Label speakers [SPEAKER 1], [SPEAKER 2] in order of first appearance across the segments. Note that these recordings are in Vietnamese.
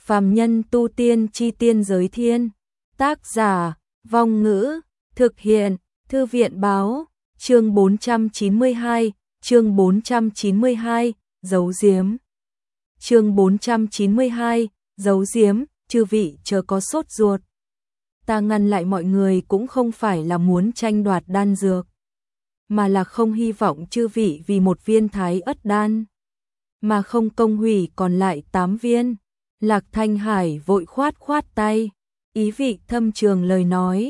[SPEAKER 1] Phàm nhân tu tiên chi tiên giới thiên. Tác giả, Vong Ngữ, thực hiện, Thư viện báo, chương 492, chương 492, giấu giếm. Chương 492, giấu giếm, chư vị chớ có sốt ruột. Ta ngăn lại mọi người cũng không phải là muốn tranh đoạt đan dược, mà là không hy vọng chư vị vì một viên thái ất đan mà không công hủy còn lại 8 viên. Lạc Thanh Hải vội khoát tay, ý vị thâm trường lời nói.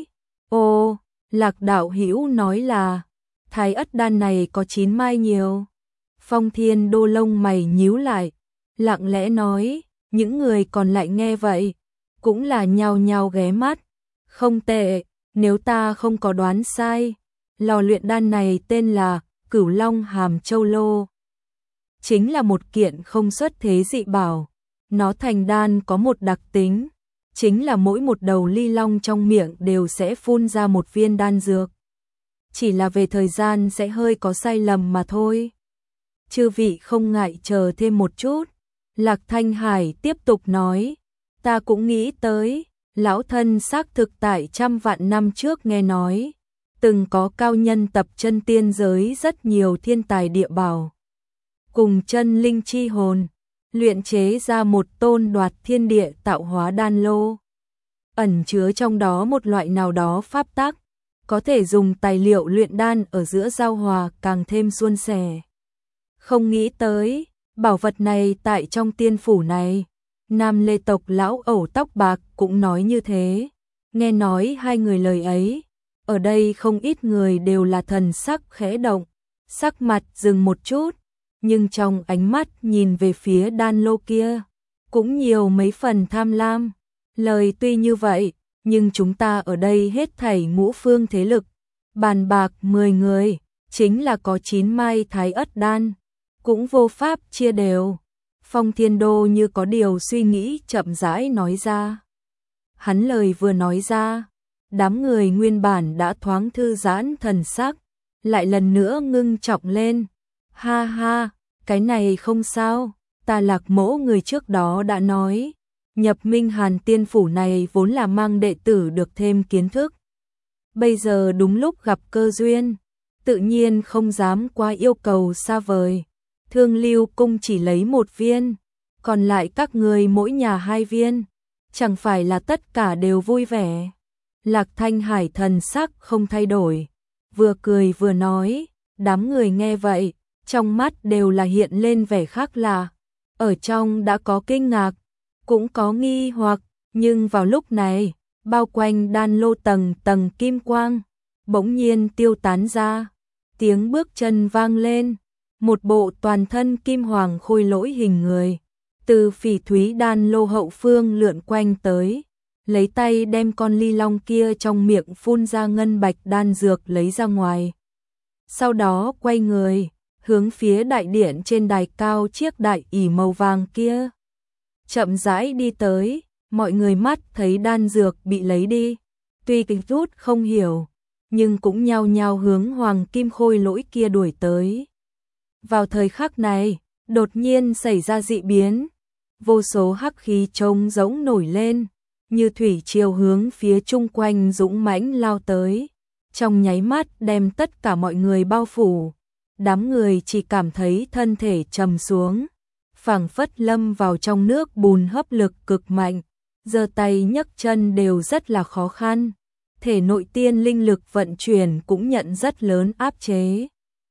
[SPEAKER 1] Ô, Lạc đạo hữu nói là thái ất đan này có 9 mai nhiều. Phong Thiên Đô lông mày nhíu lại, lặng lẽ nói. Những người còn lại nghe vậy cũng là nhao nhao ghé mắt. Không tệ, nếu ta không có đoán sai, lò luyện đan này tên là Cửu Long Hàm Châu Lô, chính là một kiện không xuất thế dị bảo. Nó thành đan có một đặc tính, chính là mỗi một đầu ly long trong miệng đều sẽ phun ra một viên đan dược. Chỉ là về thời gian sẽ hơi có sai lầm mà thôi. Chư vị không ngại chờ thêm một chút. Lạc Thanh Hải tiếp tục nói, ta cũng nghĩ tới, lão thân xác thực tại trăm vạn năm trước nghe nói, từng có cao nhân tập chân tiên giới rất nhiều thiên tài địa bảo, cùng chân linh chi hồn, luyện chế ra một tôn đoạt thiên địa tạo hóa đan lô. Ẩn chứa trong đó một loại nào đó pháp tắc, có thể dùng tài liệu luyện đan ở giữa giao hòa càng thêm suôn sẻ. Không nghĩ tới, bảo vật này tại trong tiên phủ này. Nam Lê tộc lão ẩu tóc bạc cũng nói như thế. Nghe nói hai người lời ấy, ở đây không ít người đều là thần sắc khẽ động, sắc mặt dừng một chút, nhưng trong ánh mắt nhìn về phía đan lô kia, cũng nhiều mấy phần tham lam. Lời tuy như vậy, nhưng chúng ta ở đây hết thảy ngũ phương thế lực, bàn bạc 10 người, chính là có 9 mai thái ất đan, cũng vô pháp chia đều. Phong Thiên Đô như có điều suy nghĩ chậm rãi nói ra. Hắn lời vừa nói ra, đám người nguyên bản đã thoáng thư giãn thần sắc, lại lần nữa ngưng trọng lên. Ha ha, cái này không sao, ta Lạc Mỗ người trước đó đã nói, nhập Minh Hàn tiên phủ này vốn là mang đệ tử được thêm kiến thức. Bây giờ đúng lúc gặp cơ duyên, tự nhiên không dám quá yêu cầu xa vời. Thương Lưu cung chỉ lấy 1 viên, còn lại các người mỗi nhà 2 viên, chẳng phải là tất cả đều vui vẻ. Lạc Thanh Hải thần sắc không thay đổi, vừa cười vừa nói. Đám người nghe vậy, trong mắt đều là hiện lên vẻ khác lạ, ở trong đã có kinh ngạc, cũng có nghi hoặc, nhưng vào lúc này, bao quanh đan lô tầng tầng kim quang, bỗng nhiên tiêu tán ra, tiếng bước chân vang lên. Một bộ toàn thân kim hoàng khôi lỗi hình người, từ phỉ thúy đan lô hậu phương lượn quanh tới, lấy tay đem con ly long kia trong miệng phun ra ngân bạch đan dược lấy ra ngoài. Sau đó quay người, hướng phía đại điện trên đài cao chiếc đại ỷ màu vàng kia. Chậm rãi đi tới, mọi người mắt thấy đan dược bị lấy đi, tuy kinh rút không hiểu, nhưng cũng nhao nhao hướng hoàng kim khôi lỗi kia đuổi tới. Vào thời khắc này, đột nhiên xảy ra dị biến, vô số hắc khí trông rỗng nổi lên, như thủy triều hướng phía chung quanh dũng mãnh lao tới, trong nháy mắt đem tất cả mọi người bao phủ. Đám người chỉ cảm thấy thân thể trầm xuống, phảng phất lâm vào trong nước bùn hấp lực cực mạnh, giơ tay nhấc chân đều rất là khó khăn, thể nội tiên linh lực vận chuyển cũng nhận rất lớn áp chế.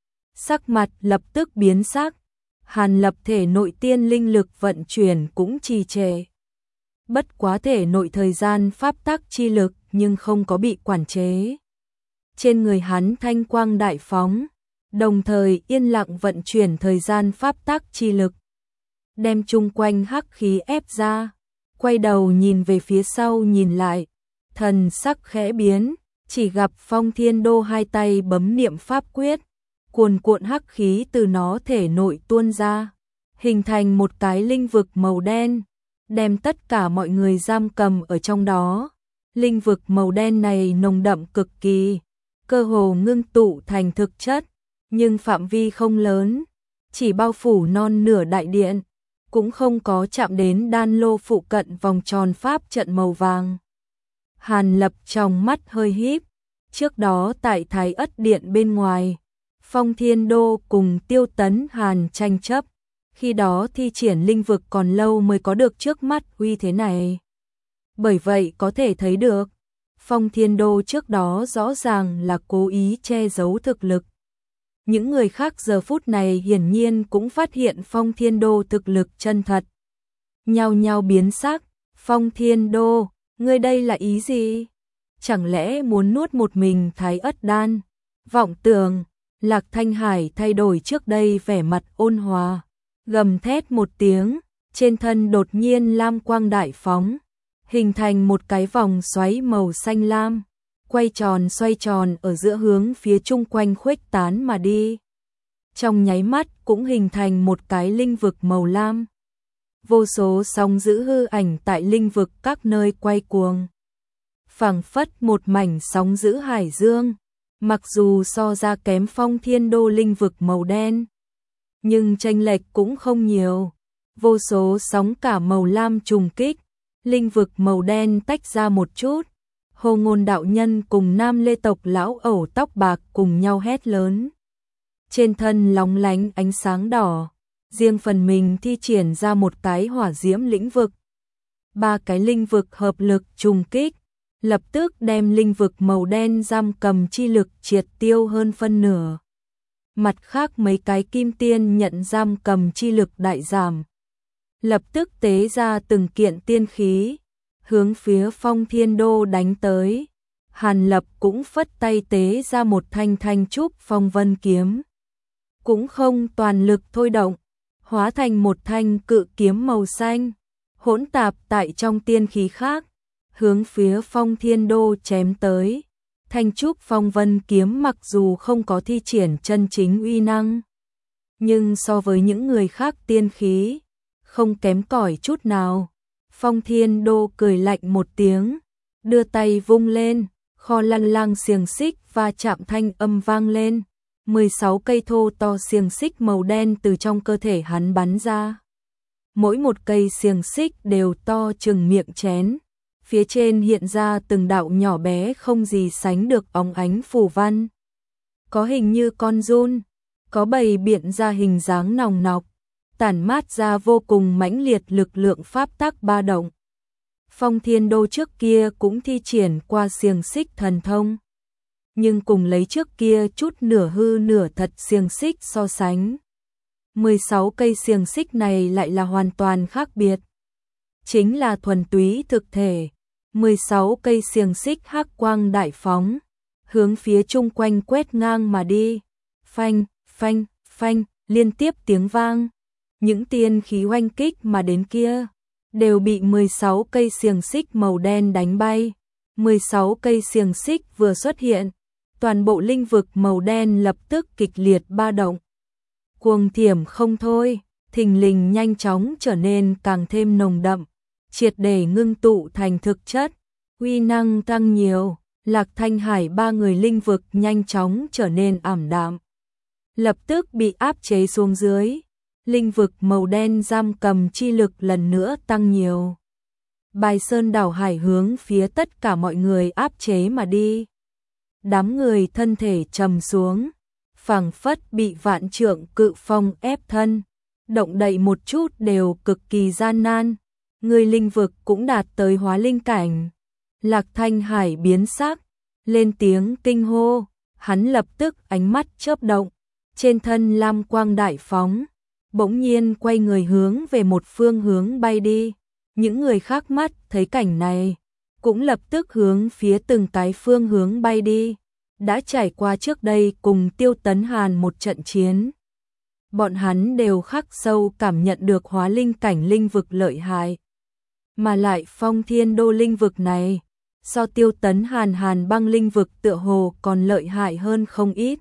[SPEAKER 1] Sắc mặt lập tức biến sắc, Hàn Lập thể nội tiên linh lực vận chuyển cũng trì trệ. Bất quá thể nội thời gian pháp tắc chi lực nhưng không có bị quản chế. Trên người hắn thanh quang đại phóng, đồng thời yên lặng vận chuyển thời gian pháp tắc chi lực, đem chung quanh hắc khí ép ra, quay đầu nhìn về phía sau nhìn lại, thần sắc khẽ biến, chỉ gặp Phong Thiên Đô hai tay bấm niệm pháp quyết. Cuồn cuộn hắc khí từ nó thể nội tuôn ra, hình thành một cái linh vực màu đen, đem tất cả mọi người giam cầm ở trong đó. Linh vực màu đen này nồng đậm cực kỳ, cơ hồ ngưng tụ thành thực chất, nhưng phạm vi không lớn, chỉ bao phủ non nửa đại điện. cũng không có chạm đến đan lô phụ cận vòng tròn pháp trận màu vàng. Hàn Lập trong mắt hơi híp, trước đó tại Thái Ất Điện bên ngoài, Phong Thiên Đô cùng Tiêu Tấn Hàn tranh chấp, khi đó thi triển linh vực còn lâu mới có được trước mắt uy thế này. Bởi vậy có thể thấy được, Phong Thiên Đô trước đó rõ ràng là cố ý che giấu thực lực. Những người khác giờ phút này hiển nhiên cũng phát hiện Phong Thiên Đô thực lực chân thật. Nhao nhao biến sắc, Phong Thiên Đô, ngươi đây là ý gì? Chẳng lẽ muốn nuốt một mình Thái Ất Đan? Vọng tưởng, Lạc Thanh Hải thay đổi trước đây vẻ mặt ôn hòa, gầm thét một tiếng, trên thân đột nhiên lam quang đại phóng, hình thành một cái vòng xoáy màu xanh lam, quay tròn xoay tròn ở giữa hướng phía chung quanh khuếch tán mà đi. Trong nháy mắt cũng hình thành một cái linh vực màu lam. Vô số sóng giữ hư ảnh tại linh vực các nơi quay cuồng. Phảng phất một mảnh sóng giữ hải dương, mặc dù so ra kém Phong Thiên Đô linh vực màu đen, nhưng chênh lệch cũng không nhiều. Vô số sóng cả màu lam trùng kích, linh vực màu đen tách ra một chút. Hồ Ngôn đạo nhân cùng Nam Lê tộc lão ẩu tóc bạc cùng nhau hét lớn. Trên thân lóng lánh ánh sáng đỏ, riêng phần mình thi triển ra một cái hỏa diễm lĩnh vực. Ba cái linh vực hợp lực trùng kích, lập tức đem linh vực màu đen giam cầm chi lực triệt tiêu hơn phân nửa. Mặt khác mấy cái kim tiên nhận giam cầm chi lực đại giảm, lập tức tế ra từng kiện tiên khí, hướng phía Phong Thiên Đô đánh tới. Hàn Lập cũng phất tay tế ra một thanh thanh trúc phong vân kiếm, cũng không toàn lực thôi động, hóa thành một thanh cự kiếm màu xanh, hỗn tạp tại trong tiên khí khác, hướng phía Phong Thiên Đô chém tới. Thanh trúc phong vân kiếm mặc dù không có thi triển chân chính uy năng, nhưng so với những người khác tiên khí, không kém cỏi chút nào. Phong Thiên Đô cười lạnh một tiếng, đưa tay vung lên, kho lăn lang xiềng xích và chạm thanh âm vang lên. 16 cây thô to xiềng xích màu đen từ trong cơ thể hắn bắn ra. Mỗi một cây xiềng xích đều to chừng miệng chén, phía trên hiện ra từng đạo nhỏ bé không gì sánh được óng ánh phù văn. Có hình như con giun, có bày biện ra hình dáng nòng nọc, tản mát ra vô cùng mãnh liệt lực lượng pháp tắc ba động. Phong Thiên Đô trước kia cũng thi triển qua xiềng xích thần thông, nhưng cùng lấy trước kia chút nửa hư nửa thật xiềng xích so sánh, 16 cây xiềng xích này lại là hoàn toàn khác biệt. Chính là thuần túy thực thể, 16 cây xiềng xích hắc quang đại phóng, hướng phía chung quanh quét ngang mà đi. Phanh, phanh, phanh, liên tiếp tiếng vang. Những tiên khí oanh kích mà đến kia, đều bị 16 cây xiềng xích màu đen đánh bay. 16 cây xiềng xích vừa xuất hiện, toàn bộ linh vực màu đen lập tức kịch liệt ba động. Cuồng thiểm không thôi, thình lình nhanh chóng trở nên càng thêm nồng đậm, triệt để ngưng tụ thành thực chất, uy năng tăng nhiều. Lạc Thanh Hải ba người linh vực nhanh chóng trở nên ảm đạm, lập tức bị áp chế xuống dưới. Linh vực màu đen giam cầm chi lực lần nữa tăng nhiều. Bài sơn đảo hải hướng phía tất cả mọi người áp chế mà đi. Đám người thân thể trầm xuống, phảng phất bị vạn trượng cự phong ép thân, động đậy một chút đều cực kỳ gian nan. Người linh vực cũng đạt tới hóa linh cảnh. Lạc Thanh Hải biến sắc, lên tiếng kinh hô, hắn lập tức ánh mắt chớp động, trên thân lam quang đại phóng, bỗng nhiên quay người hướng về một phương hướng bay đi. Những người khác mắt thấy cảnh này, cũng lập tức hướng phía từng cái phương hướng bay đi. Đã trải qua trước đây cùng Tiêu Tấn Hàn một trận chiến, bọn hắn đều khắc sâu cảm nhận được hóa linh cảnh linh vực lợi hại. Mà lại Phong Thiên Đô linh vực này, so Tiêu Tấn Hàn Hàn băng linh vực tựa hồ còn lợi hại hơn không ít.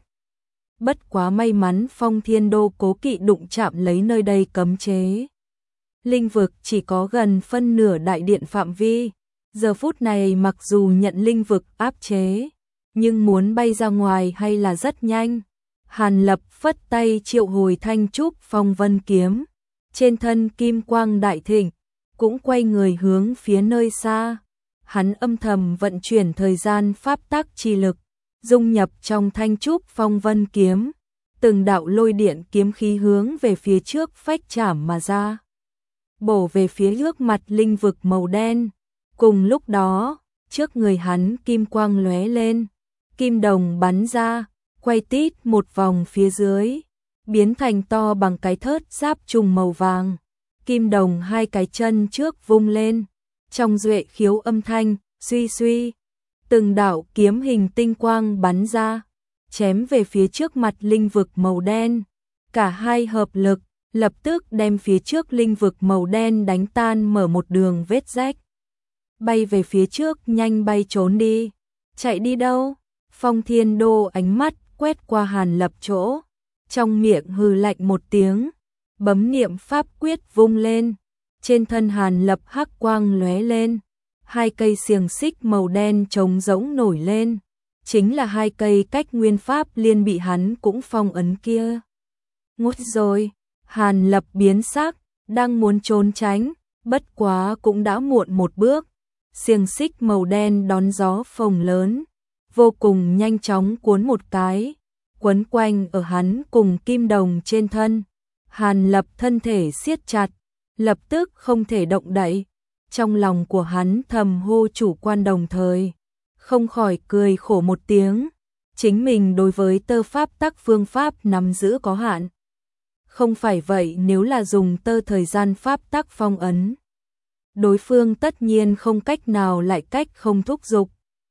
[SPEAKER 1] Bất quá may mắn Phong Thiên Đô cố kỵ đụng chạm lấy nơi đây cấm chế. Linh vực chỉ có gần phân nửa đại điện phạm vi, giờ phút này mặc dù nhận linh vực áp chế, nhưng muốn bay ra ngoài hay là rất nhanh. Hàn Lập phất tay triệu hồi thanh trúc phong vân kiếm, trên thân kim quang đại thịnh, cũng quay người hướng phía nơi xa. Hắn âm thầm vận chuyển thời gian pháp tắc chi lực, dung nhập trong thanh trúc phong vân kiếm, từng đạo lôi điện kiếm khí hướng về phía trước phách chạm mà ra, bổ về phía trước mặt linh vực màu đen. Cùng lúc đó, trước người hắn kim quang lóe lên, kim đồng bắn ra, quay tít một vòng phía dưới, biến thành to bằng cái thớt giáp trùng màu vàng. Kim đồng hai cái chân trước vung lên, trong duệ khiếu âm thanh, suy suy, từng đạo kiếm hình tinh quang bắn ra, chém về phía trước mặt linh vực màu đen. Cả hai hợp lực, lập tức đem phía trước linh vực màu đen đánh tan mở một đường vết rách. Bay về phía trước, nhanh bay trốn đi. Chạy đi đâu? Phong Thiên Đô ánh mắt quét qua Hàn Lập chỗ, trong miệng hừ lạnh một tiếng, bấm niệm pháp quyết vung lên, trên thân Hàn Lập hắc quang lóe lên, hai cây xiềng xích màu đen trống rỗng nổi lên, chính là hai cây cách nguyên pháp liên bị hắn cũng phong ấn kia. Ngút rồi, Hàn Lập biến sắc, đang muốn trốn tránh, bất quá cũng đã muộn một bước. Xiềng xích màu đen đón gió phồng lớn, vô cùng nhanh chóng cuốn một cái, quấn quanh ở hắn cùng kim đồng trên thân. Hàn Lập thân thể siết chặt, lập tức không thể động đậy. Trong lòng của hắn thầm hô chủ quan, đồng thời không khỏi cười khổ một tiếng. Chính mình đối với tơ pháp tắc phương pháp nắm giữ có hạn. Không phải vậy, nếu là dùng tơ thời gian pháp tắc phong ấn, đối phương tất nhiên không cách nào lại cách không thúc giục.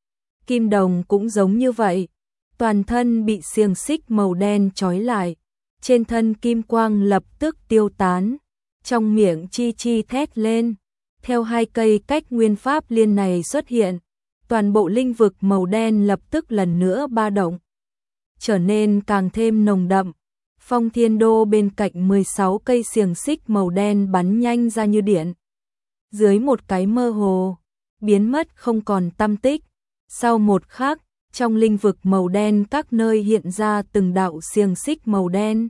[SPEAKER 1] Kim đồng cũng giống như vậy, toàn thân bị xiềng xích màu đen trói lại, trên thân kim quang lập tức tiêu tán, trong miệng chi chi thét lên. Theo hai cây cách nguyên pháp liên này xuất hiện, toàn bộ linh vực màu đen lập tức lần nữa ba động, trở nên càng thêm nồng đậm. Phong Thiên Đô bên cạnh 16 cây xiềng xích màu đen bắn nhanh ra như điện, dưới một cái mơ hồ, biến mất không còn tăm tích. Sau một khắc, trong linh vực màu đen các nơi hiện ra từng đạo xiềng xích màu đen,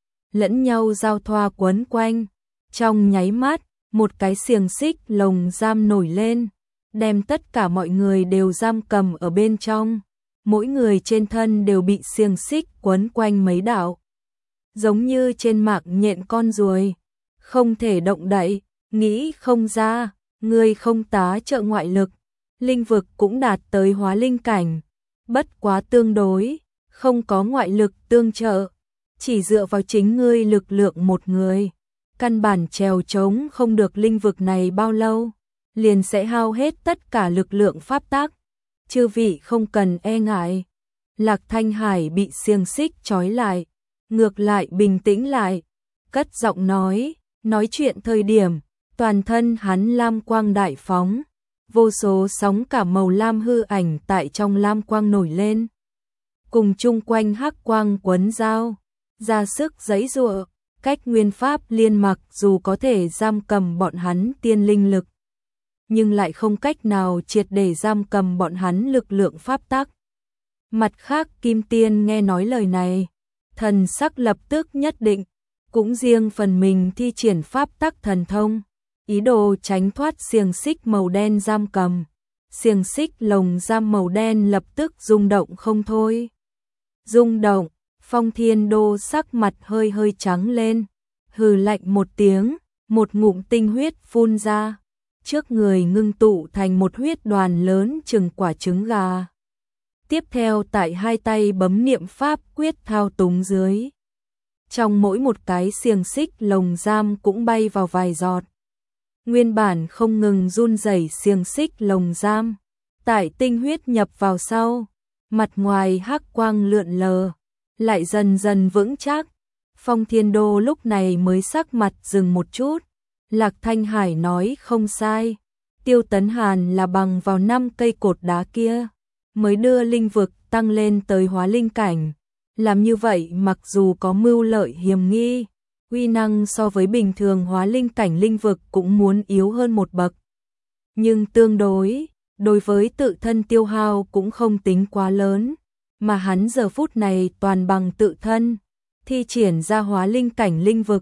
[SPEAKER 1] lẫn nhau giao thoa quấn quanh. Trong nháy mắt, một cái xiềng xích lồng giam nổi lên, đem tất cả mọi người đều giam cầm ở bên trong. Mỗi người trên thân đều bị xiềng xích quấn quanh mấy đạo, giống như trên mạng nhện con ruồi, không thể động đậy. Nghĩ không ra, người không tá trợ ngoại lực, linh vực cũng đạt tới hóa linh cảnh, bất quá tương đối, không có ngoại lực tương trợ, chỉ dựa vào chính ngươi lực lượng một người, căn bản trèo trống không được linh vực này bao lâu, liền sẽ hao hết tất cả lực lượng pháp tắc. Chư vị không cần e ngại. Lạc Thanh Hải bị xiềng xích trói lại, ngược lại bình tĩnh lại, cất giọng nói chuyện thời điểm, toàn thân hắn lam quang đại phóng, vô số sóng cả màu lam hư ảnh tại trong lam quang nổi lên, cùng chung quanh hắc quang quấn giao, ra sức giãy giụa. Cách nguyên pháp liên mặc dù có thể giam cầm bọn hắn tiên linh lực, nhưng lại không cách nào triệt để giam cầm bọn hắn lực lượng pháp tắc. Mặt khác, Kim Tiên nghe nói lời này, thần sắc lập tức nhất định, cũng riêng phần mình thi triển pháp tắc thần thông, ý đồ tránh thoát xiềng xích màu đen giam cầm. Xiềng xích lồng giam màu đen lập tức rung động không thôi. Rung động, Phong Thiên Đô sắc mặt hơi hơi trắng lên, hừ lạnh một tiếng, một ngụm tinh huyết phun ra, trước người ngưng tụ thành một huyết đoàn lớn chừng quả trứng gà. Tiếp theo tại hai tay bấm niệm pháp quyết thao túng dưới, trong mỗi một cái xiềng xích lồng giam cũng bay vào vài giọt. Nguyên bản không ngừng run rẩy xiềng xích lồng giam, tại tinh huyết nhập vào sau, mặt ngoài hắc quang lượn lờ, lại dần dần vững chắc. Phong Thiên Đô lúc này mới sắc mặt dừng một chút. Lạc Thanh Hải nói không sai, Tiêu Tấn Hàn là bằng vào 5 cây cột đá kia mới đưa linh vực tăng lên tới hóa linh cảnh. Làm như vậy mặc dù có mưu lợi hiểm nghi, uy năng so với bình thường hóa linh cảnh linh vực cũng muốn yếu hơn một bậc. Nhưng tương đối, đối với tự thân tiêu hao cũng không tính quá lớn, mà hắn giờ phút này toàn bằng tự thân thi triển ra hóa linh cảnh linh vực,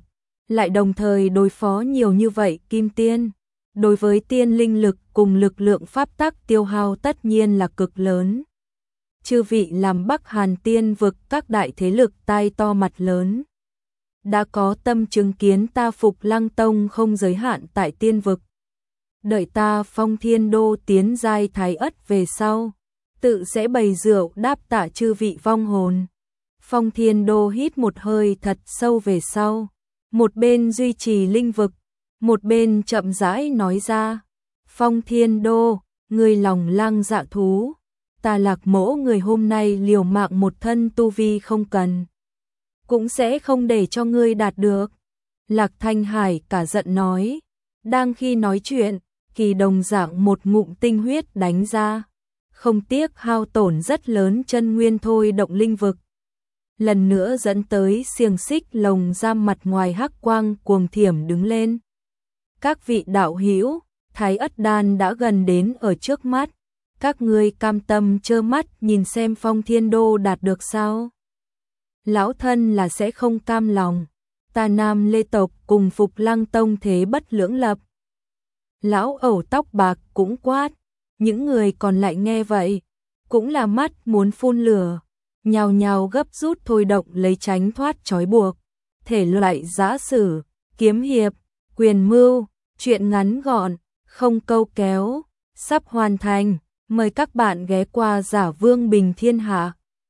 [SPEAKER 1] lại đồng thời đối phó nhiều như vậy kim tiên. Đối với tiên linh lực cùng lực lượng pháp tắc tiêu hao tất nhiên là cực lớn. Chư vị làm Bắc Hàn tiên vực các đại thế lực tai to mặt lớn. Đã có tâm chứng kiến ta Phục Lăng Tông không giới hạn tại tiên vực. Đợi ta Phong Thiên Đô tiến giai thái ất về sau, tự sẽ bày rượu đáp tạ chư vị vong hồn. Phong Thiên Đô hít một hơi thật sâu về sau, một bên duy trì linh vực, một bên chậm rãi nói ra: Phong Thiên Đô, người lòng lang dạ thú, ta Lạc Mỗ người hôm nay liều mạng một thân tu vi không cần, cũng sẽ không để cho ngươi đạt được. Lạc Thanh Hải cả giận nói. Đang khi nói chuyện, Kỳ đồng dạng một ngụm tinh huyết đánh ra, không tiếc hao tổn rất lớn chân nguyên thôi động linh vực. Lần nữa dẫn tới xiềng xích lồng giam mặt ngoài hắc quang cuồng thiểm đứng lên. Các vị đạo hữu, Thái Ất Đan đã gần đến ở trước mắt, các ngươi cam tâm trơ mắt nhìn xem Phong Thiên Đô đạt được sao? Lão thân là sẽ không cam lòng, ta Nam Lê tộc cùng Phục Lăng Tông thế bất lưỡng lập. Lão ẩu tóc bạc cũng quát, những người còn lại nghe vậy, cũng là mắt muốn phun lửa, nhào nhào gấp rút thôi động lấy tránh thoát trói buộc. Thể loại giã sử, kiếm hiệp, quyền mưu, chuyện ngắn gọn, không câu kéo, sắp hoàn thành, mời các bạn ghé qua Giả Vương Bình Thiên Hạ.